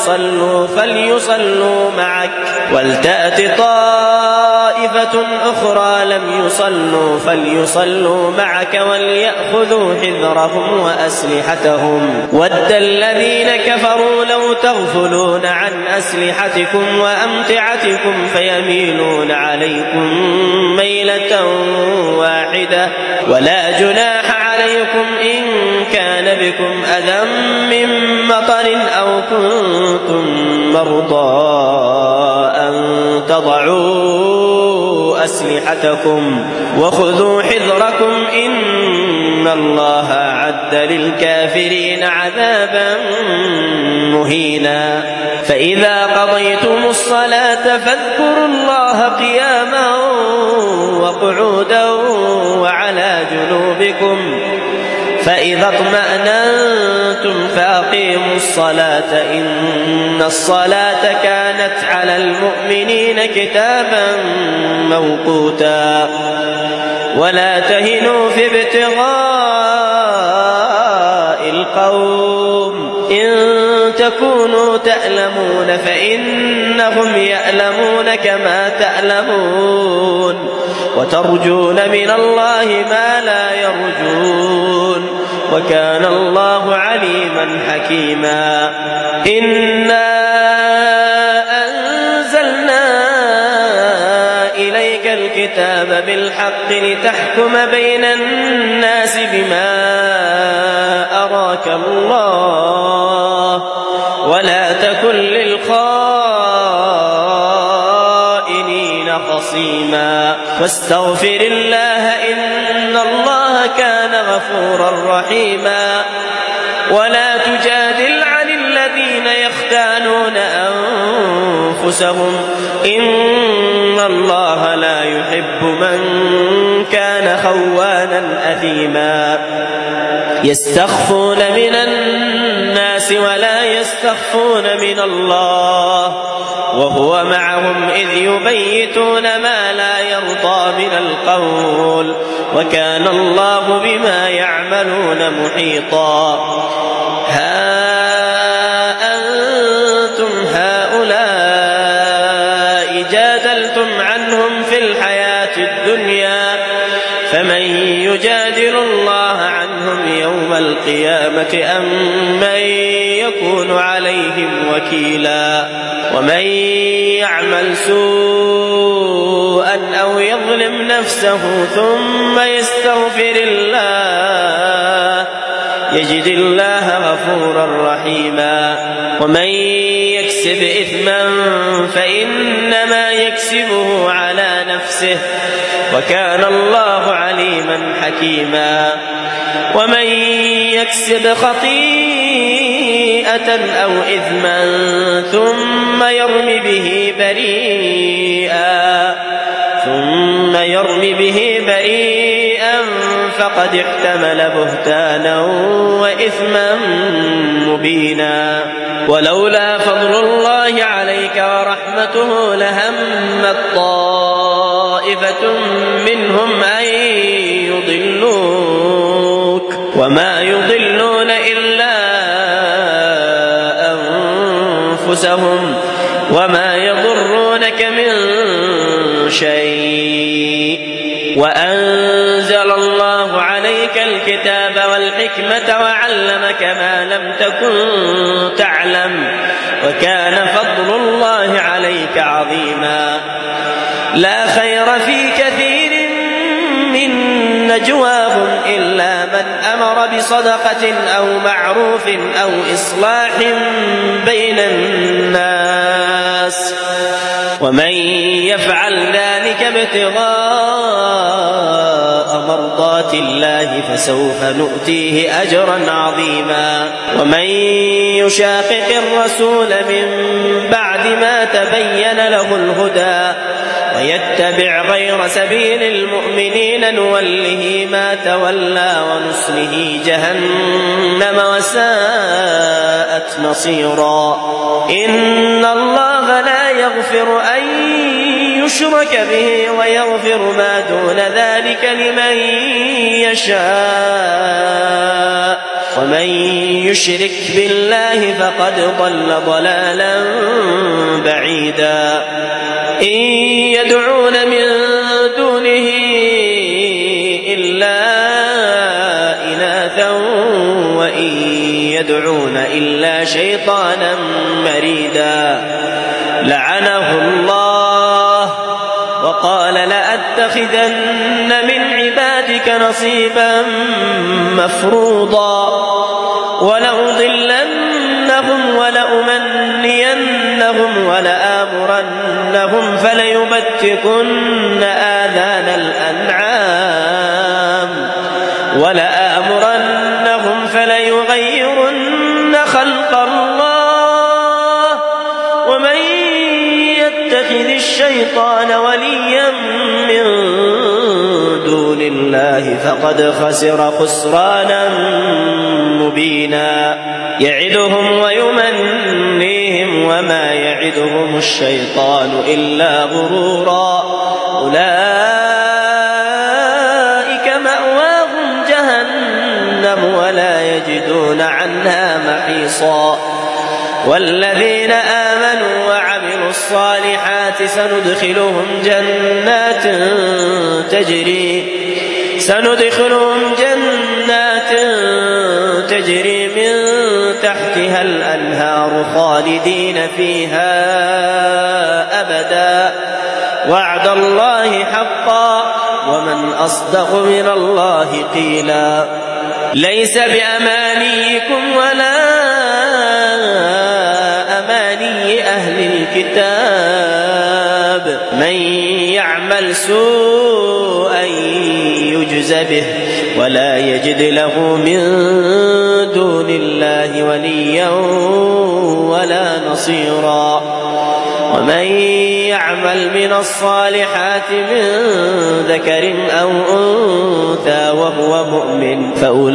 لم يصلوا فليصلوا معك وليأخذوا حذرهم وأسلحتهم ود الذين كفروا لو تغفلون عن أسلحتكم وأمتعتكم فيميلون عليكم ميلة واحدة ولا جناح عليكم إن كان بكم أذى من مطر أو كنتم مرضى أن تضعوا أسلحتكم وخذوا حذركم إن الله أعد للكافرين عذابا مهينا. فإذا قضيتم الصلاة فاذكروا الله قياما وقعودا وعلى جنوبكم فإذا اطمأننتم فأقيموا الصلاة إن الصلاة كانت على المؤمنين كتابا موقوتا. ولا تهنوا في ابتغاء القوم إن تكونوا تألمون فإنهم يألمون كما تألمون وترجون من الله ما لا يرجون وكان الله عليما حكيما. إنا أنزلنا إليك الكتاب بالحق لتحكم بين الناس بما أراك الله ولا تكن للخائنين خصيما واستغفر الله إن الله كان غفورا رحيما. ولا تجادل عن الذين يختانون أنفسهم إن الله لا يحب من كان خوانا أثيما. يستخفون من الناس ولا يستخفون من الله وهو معهم إذ يبيتون ما لا يرضى من القول وكان الله بما يعملون محيطا. ها أنتم هؤلاء جادلتم عنهم في الحياة الدنيا فمن يجادل الله عنهم يوم القيامة أم من يكون عليهم وكيلا. ومن يعمل سوءا أو يظلم نفسه ثم يستغفر الله يجد الله غفورا رحيما. ومن يكسب إثما فإنما يكسبه على نفسه وكان الله عليما حكيما. ومن يكسب خطيئة أو إثما ثم يرم به بريئا فقد احتمل بهتانا وإثما مبينا. ولولا فضل الله عليك ورحمته لهمت طائفة منهم أن يضلوك وما يضلون إلا أنفسهم وما يضرونك من شيء. وأنزل الله عليك الكتاب والحكمة وعلمك ما لم تكن تعلم وكان فضل الله عليك عظيما. لا خير في كثير من نجواهم إلا من أمر بصدقة أو معروف أو إصلاح بين الناس ومن يفعل ذلك ابتغاء مرضات الله فسوف نؤتيه أجرا عظيما. ومن يشاقق الرسول من بعد ما تبين له الهدى ويتبع غير سبيل المؤمنين نوله ما تولى ونصله جهنم وساءت مصيرا. إن الله لا يغفر أن يشرك به ويغفر ما دون ذلك لمن يشاء ومن يشرك بالله فقد ضل ضلالا بعيدا. إن يدعون من دونه إلا إناثا وإن يدعون إلا شيطانا مريدا. لعنه الله وقال لأتخذن من عبادك نصيبا مفروضا ولأضلنهم ولأمنينهم ولآمرنهم فليبتكن آذان الأنعام ولآمرنهم فليغيرن خلق الله ومن يتخذ الشيطان وليا من دون الله فقد خسر خسرانا مبينا. يعدهم ويمنيهم وما يعدهم الشيطان إلا غرورا. أولئك مأواهم جهنم ولا يجدون عنها محيصا. والذين آمنوا وعملوا الصالحات سندخلهم جنات تجري من تحتها الأنهار خالدين فيها أبدا وعد الله حقا ومن أصدق من الله قيلا ليس بأمانيكم ولا أماني أهل الكتاب من يعمل سوءا يجز به ولا يجد له من دون الله وليا ولا نصيرا ومن يعمل من الصالحات من ذكر أو أنثى وهو مؤمن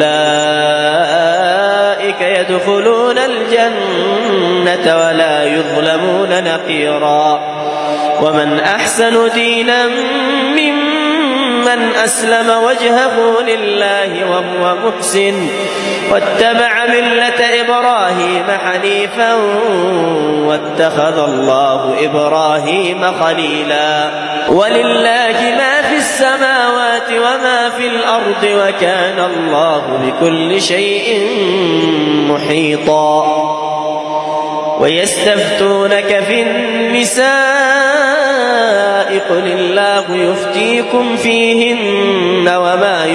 فأولئك يدخلون الجنة ولا يظلمون نقيرا ومن أحسن دينا ممن أسلم وجهه لله وهو محسن واتبع ملة إبراهيم حنيفا واتخذ الله إبراهيم خليلا ولله ما في السماوات وما في الأرض وكان الله بكل شيء محيطا ويستفتونك في النساء قل الله يفتيكم فيهن وما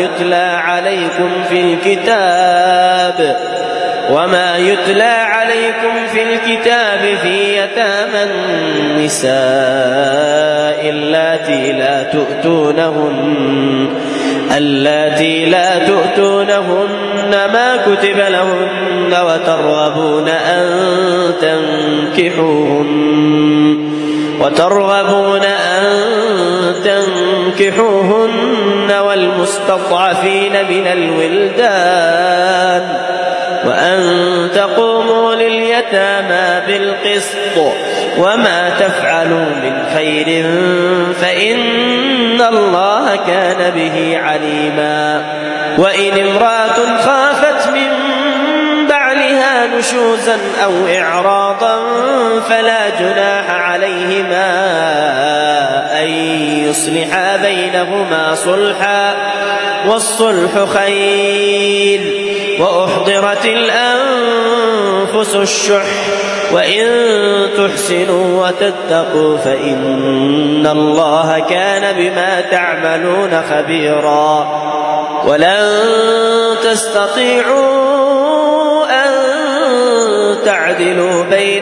يتلى عليكم في الكتاب في يتامى النساء اللاتي لا تؤتونهن ما كتب لهن وترغبون أن تنكحوهن والمستضعفين من الولدان وأن تقوموا لليتامى بالقسط وما تفعلوا من خير فإن الله كان به عليما وإن امرأة خافت من بعلها نشوزا أو إعراضا فلا جناح عليهما أن يصلحا بينهما صلحا والصلح خير وأحضرت الأنفس الشح وإن تحسنوا وتتقوا فإن الله كان بما تعملون خبيرا ولن تستطيعوا أن تعدلوا بين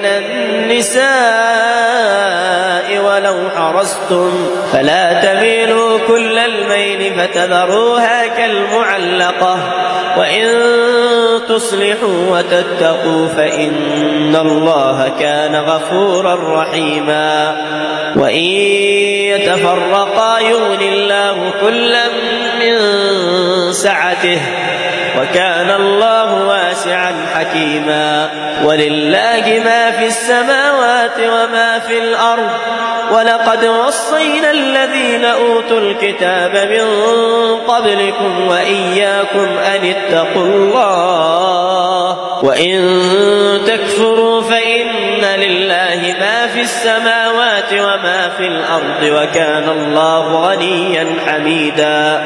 النساء ولو حرصتم فلا تميلوا كل الميل فتذروها كالمعلقة وإن تصلحوا وتتقوا فإن الله كان غفورا رحيما وإن يتفرقا يغن الله كلا من سعته وكان الله واسعا حكيما ولله ما في السماوات وما في الأرض ولقد وصينا الذين أوتوا الكتاب من قبلكم وإياكم أن اتقوا الله وإن تكفروا فإن لله ما في السماوات وما في الأرض وكان الله غنيا حميدا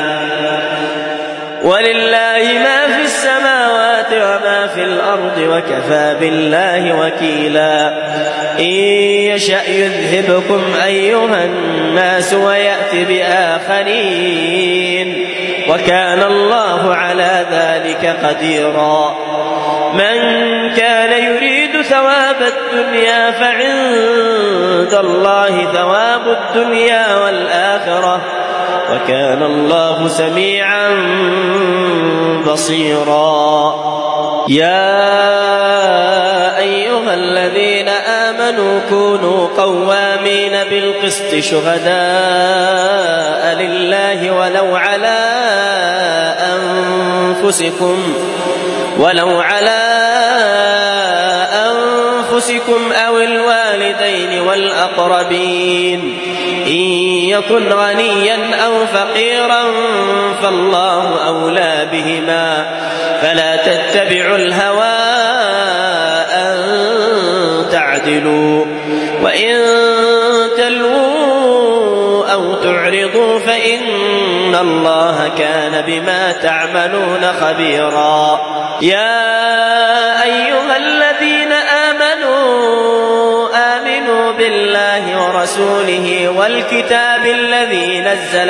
ولله ما في السماوات وما في الأرض وكفى بالله وكيلا إن يشأ يذهبكم أيها الناس ويأت بآخرين وكان الله على ذلك قديرا من كان يريد ثواب الدنيا فعند الله ثواب الدنيا والآخرة وكان الله سميعا بصيرا يا أيها الذين آمنوا كونوا قوامين بالقسط شهداء لله ولو على أنفسكم أو الوالدين والأقربين إن يكن غنيا أو فقيرا فالله أولى بهما فلا تتبعوا الهوى أن تعدلوا وإن تلووا أو تعرضوا فإن الله كان بما تعملون خبيرا. يا أيها الذين آمنوا بالله ورسوله والكتاب الذي نزل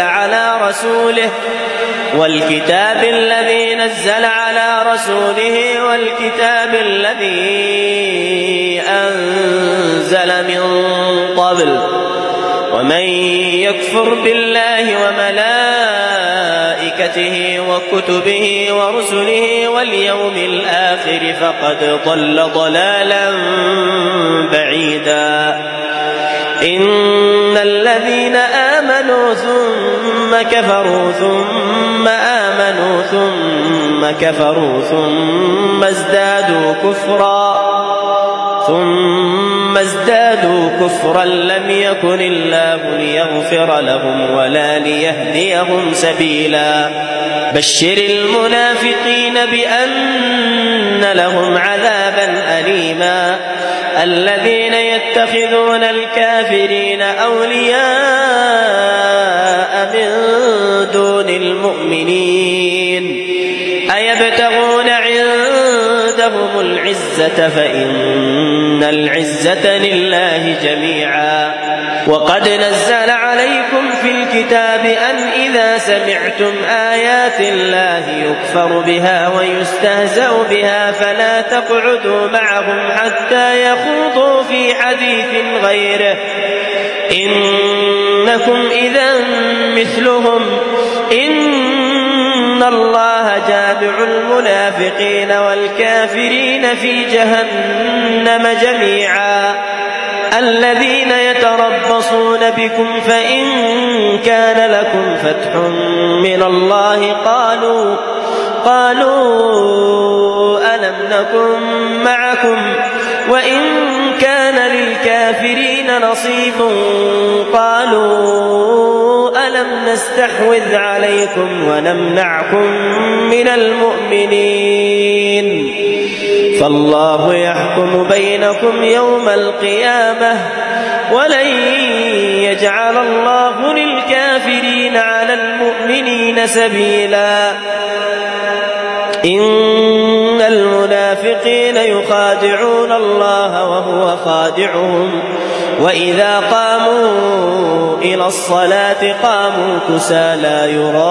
على رسوله والكتاب الذي أنزل من قبل ومن يكفر بالله وملائكته وكتبه ورسله واليوم الآخر فقد ضل ضلالا بعيدا. إن الذين آمنوا ثم كفروا ثم آمنوا ثم كفروا ثم ازدادوا كفرا لم يكن الله ليغفر لهم ولا ليهديهم سبيلا. بشر المنافقين بأن لهم عذابا أليما. الذين يتخذون الكافرين أولياء من دون المؤمنين أيبتغون عندهم العزة فإن العزة لله جميعا. وقد نزل عليكم في الكتاب أن إذا سمعتم آيات الله يكفر بها ويستهزأ بها فلا تقعدوا معهم حتى يخوضوا في حديث غيره إنكم إذا مثلهم إن الله جامع المنافقين والكافرين في جهنم جميعا. الذين يتربصون بكم فإن كان لكم فتح من الله قالوا ألم نكن معكم وإن كان للكافرين نصيب قالوا ألم نستحوذ عليكم ونمنعكم من المؤمنين فالله يحكم بينكم يوم القيامة ولن يجعل الله للكافرين على المؤمنين سبيلا. إن المنافقين يخادعون الله وهو خادعهم وإذا قاموا إلى الصلاة قاموا كسالى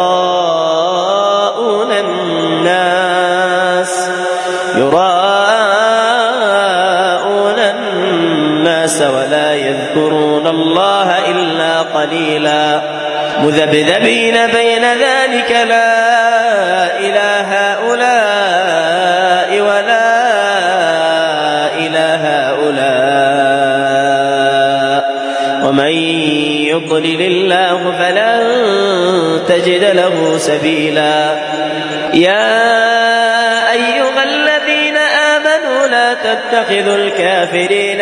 يراءون الناس ولا يذكرون الله إلا قليلا. مذبذبين بين ذلك لا إله هؤلاء ولا إله هؤلاء ومن يضلل الله فلن تجد له سبيلا. يا أيها الذين آمنوا لا تتخذوا الكافرين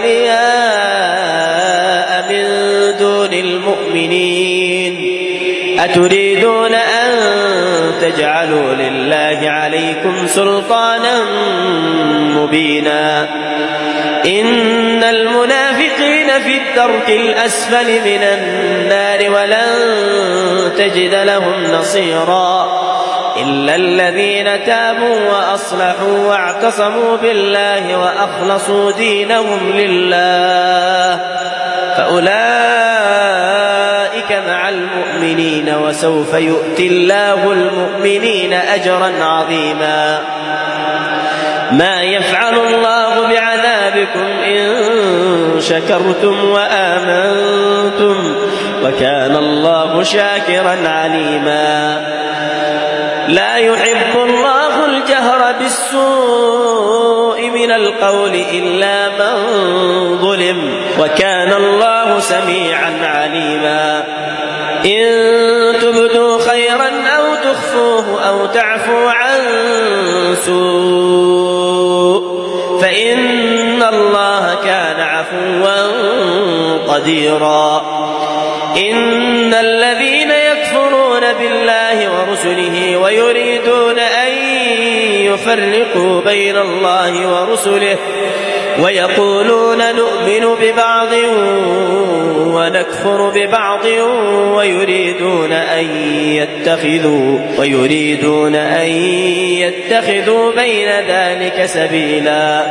أولياء من دون المؤمنين أتريدون أن تجعلوا لله عليكم سلطانا مبينا. إن المنافقين في الدرك الأسفل من النار ولن تجد لهم نصيرا إلا الذين تابوا وأصلحوا واعتصموا بالله وأخلصوا دينهم لله فأولئك مع المؤمنين وسوف يؤتي الله المؤمنين أجرا عظيما. ما يفعل الله بعذابكم إن شكرتم وآمنتم وكان الله شاكرا عليما. لا يحب الله الجهر بالسوء من القول إلا من ظلم وكان الله سميعا عليما. إن تبدوا خيرا أو تخفوه أو تعفو عن سوء فإن الله كان عفوا قديرا. إن الذين يكفرون بالله ورسله ويريدون أن يفرقوا بين الله ورسله ويقولون نؤمن ببعض ونكفر ببعض ويريدون أن يتخذوا بين ذلك سبيلا.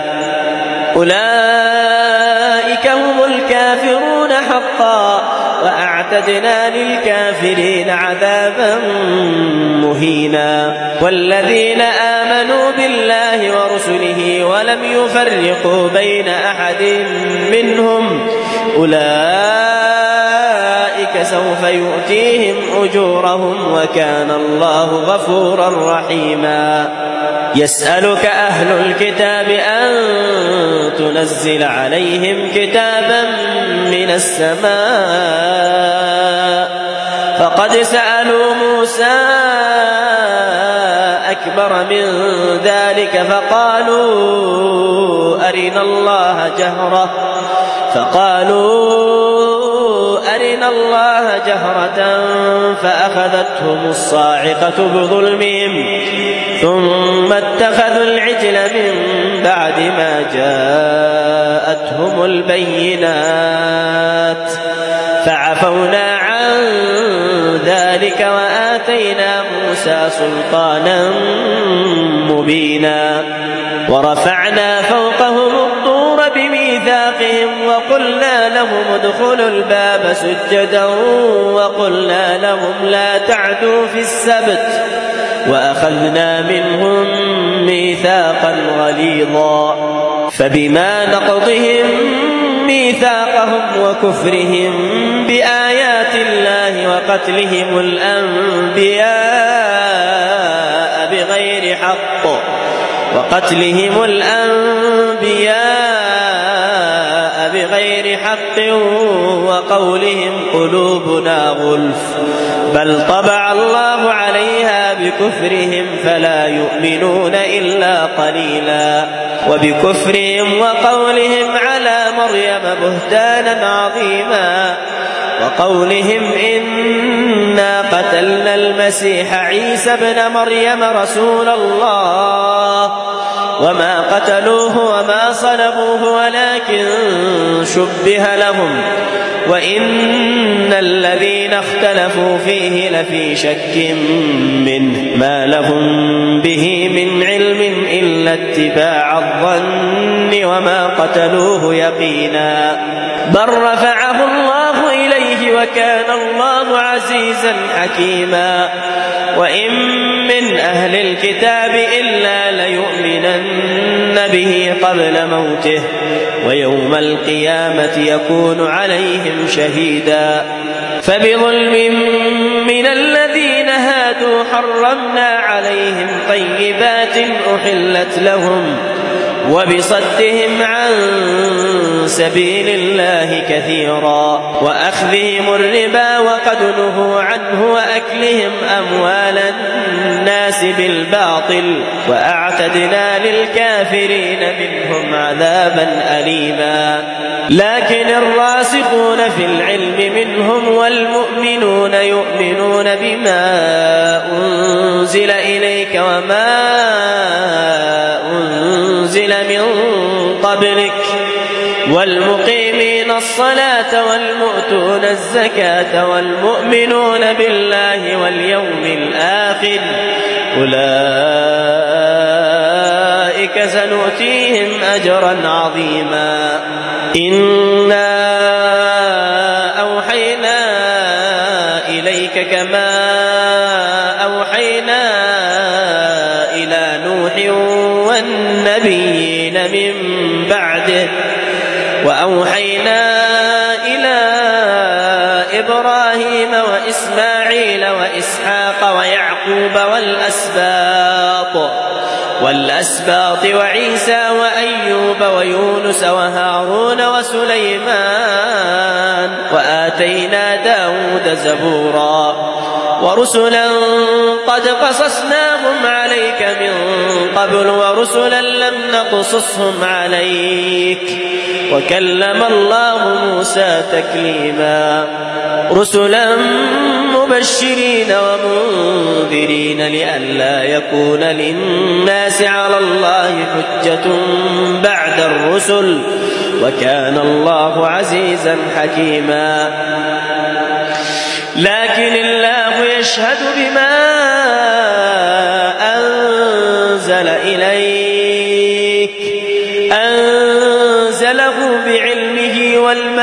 أولئك هم الكافرون حقا وأعتدنا للكافرين عذابا مهينا. والذين آمنوا بالله ورسله ولم يفرقوا بين أحد منهم أولئك سوف يؤتيهم أجورهم وكان الله غفورا رحيما. يسألك أهل الكتاب أن تنزل عليهم كتابا من السماء فقد سألوا موسى أكبر من ذلك فقالوا أرنا الله جهرة فأخذتهم الصاعقة بظلمهم ثم اتخذوا العجل من بعد ما جاءتهم البينات فعفونا عن ذلك وآتينا موسى سلطانا مبينا. ورفعنا فوقهم الطور بميثاقهم وقلنا لهم ادخلوا الباب سجدا وقلنا لهم لا تعدوا في السبت وأخذنا منهم ميثاقا غليظا. فبما نقضهم ميثاقهم وكفرهم بآيات الله وقتلهم الأنبياء بغير حق وقولهم قلوبنا غلف بل طبع الله عليها بكفرهم فلا يؤمنون إلا قليلا. وبكفرهم وقولهم على مريم بهتانا عظيما وقولهم إنا قتلنا المسيح عيسى ابن مريم رسول الله وما قتلوه وما صلبوه ولكن شبه لهم وإن الذين اختلفوا فيه لفي شك منه ما لهم به من علم إلا اتباع الظن وما قتلوه يقينا. بل رفعه الله إليه وكان الله عزيزا حكيما. وإن من أهل الكتاب إلا ليؤمنن به قبل موته ويوم القيامة يكون عليهم شهيدا. فبظلم من الذين هادوا حرمنا عليهم طيبات أحلت لهم وبصدهم عن سبيل الله كثيرا وأخذهم الربا وقد نهوا عنه وأكلهم أموال الناس بالباطل وأعتدنا للكافرين منهم عذابا أليما. لكن الراسخون في العلم منهم والمؤمنون يؤمنون بما أنزل إليك وما أنزل من قبلك والمقيمين الصلاة والمؤتون الزكاة والمؤمنون بالله واليوم الآخر أولئك سنؤتيهم أجرا عظيما. إنا أوحينا إليك كما أوحينا إلى نوح والنبيين من بعده وأوحينا إلى إبراهيم وإسماعيل وإسحاق ويعقوب والأسباط وعيسى وأيوب ويونس وهارون وسليمان وآتينا داود زبورا. ورسلا قد قصصناهم عليك من قبل ورسلا لم نقصصهم عليك وكلم الله موسى تكليما. رسلا مبشرين ومنذرين لئلا يكون للناس على الله حجة بعد الرسل وكان الله عزيزا حكيما. لكن الله يشهد بما أنزل إليك أنزله بعلمه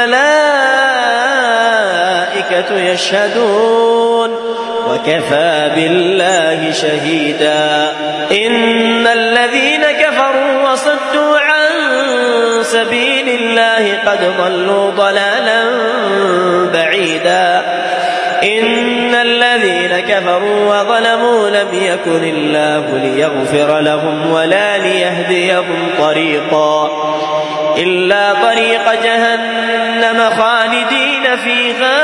والملائكة يشهدون وكفى بالله شهيدا. إن الذين كفروا وصدوا عن سبيل الله قد ضلوا ضلالا بعيدا. إن الذين كفروا وظلموا لم يكن الله ليغفر لهم ولا ليهديهم طريقا إلا طريق جهنم خالدين فيها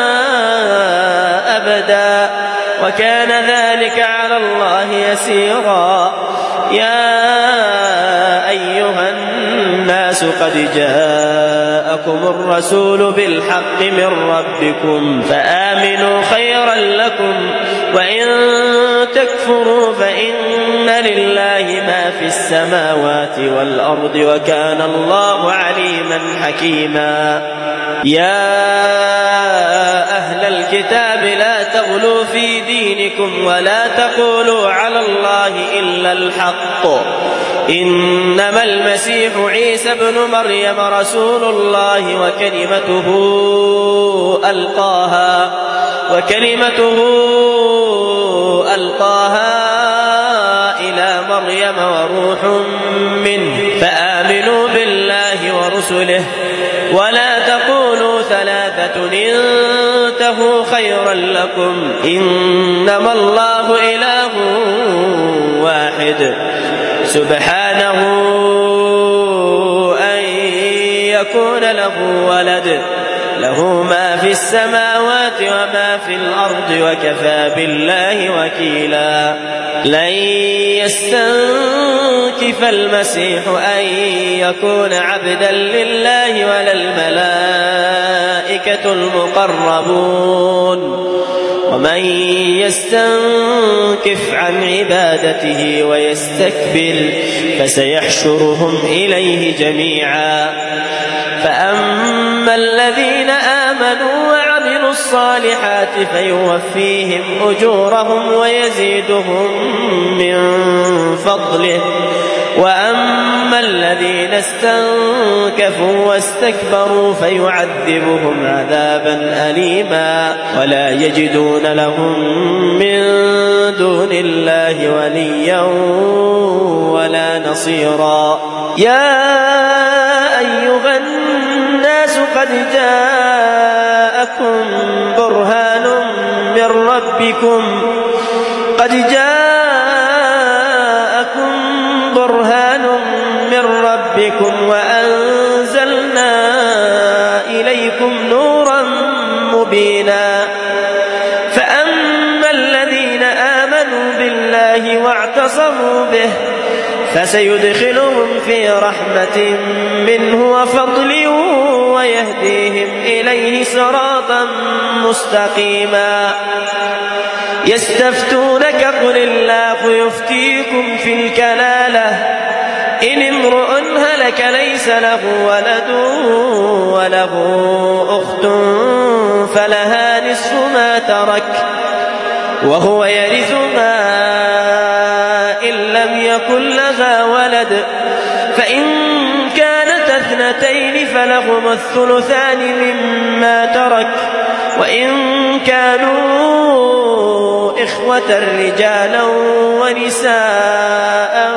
أبدا وكان ذلك على الله يسيرا. يا أيها الناس قد جاءكم الرسول بالحق من ربكم فآمنوا خيرا لكم وإن تكفروا فإن لله ما في السماوات والأرض وكان الله عليما حكيما. يا أهل الكتاب لا تغلوا في دينكم ولا تقولوا على الله إلا الحق إنما المسيح عيسى ابن مريم رسول الله وكلمته إلى مريم وروح منه فآمنوا بالله ورسله ولا تقولوا ثلاثة انتهوا خيرا لكم إنما الله إله واحد سبحانه أن يكون له ولد له ما في السماوات وما في الأرض وكفى بالله وكيلا. لن يستنكف المسيح أن يكون عبدا لله ولا الملائكة المقربون ومن يستنكف عن عبادته ويستكبر فسيحشرهم إليه جميعا. فأما الذين آمنوا وعملوا الصالحات فيوفيهم أجورهم ويزيدهم من فضله وأما الذين استنكفوا واستكبروا فيعذبهم عذابا أليما ولا يجدون لهم من دون الله وليا ولا نصيرا. يا أيها الناس قد جاءكم برهان من ربكم وأنزلنا إليكم نورا مبينا. فأما الذين آمنوا بالله واعتصموا به فسيدخلهم في رحمة منه وفضل ويهديهم إليه صراطا مستقيما. يستفتونك قل الله يفتيكم في الكلالة إن امرؤ هلك ليس له ولد وله أخت فلها نصف ما ترك وهو يرثها إن لم يكن لها ولد فإن كانت اثنتين فلهما الثلثان مما ترك وإن كانوا إخوة رجالا ونساء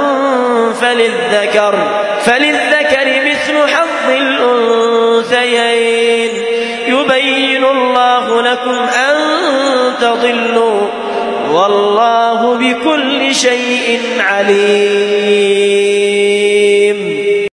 فللذكر مثل حظ الأنثيين يبين الله لكم أن تضلوا والله بكل شيء عليم.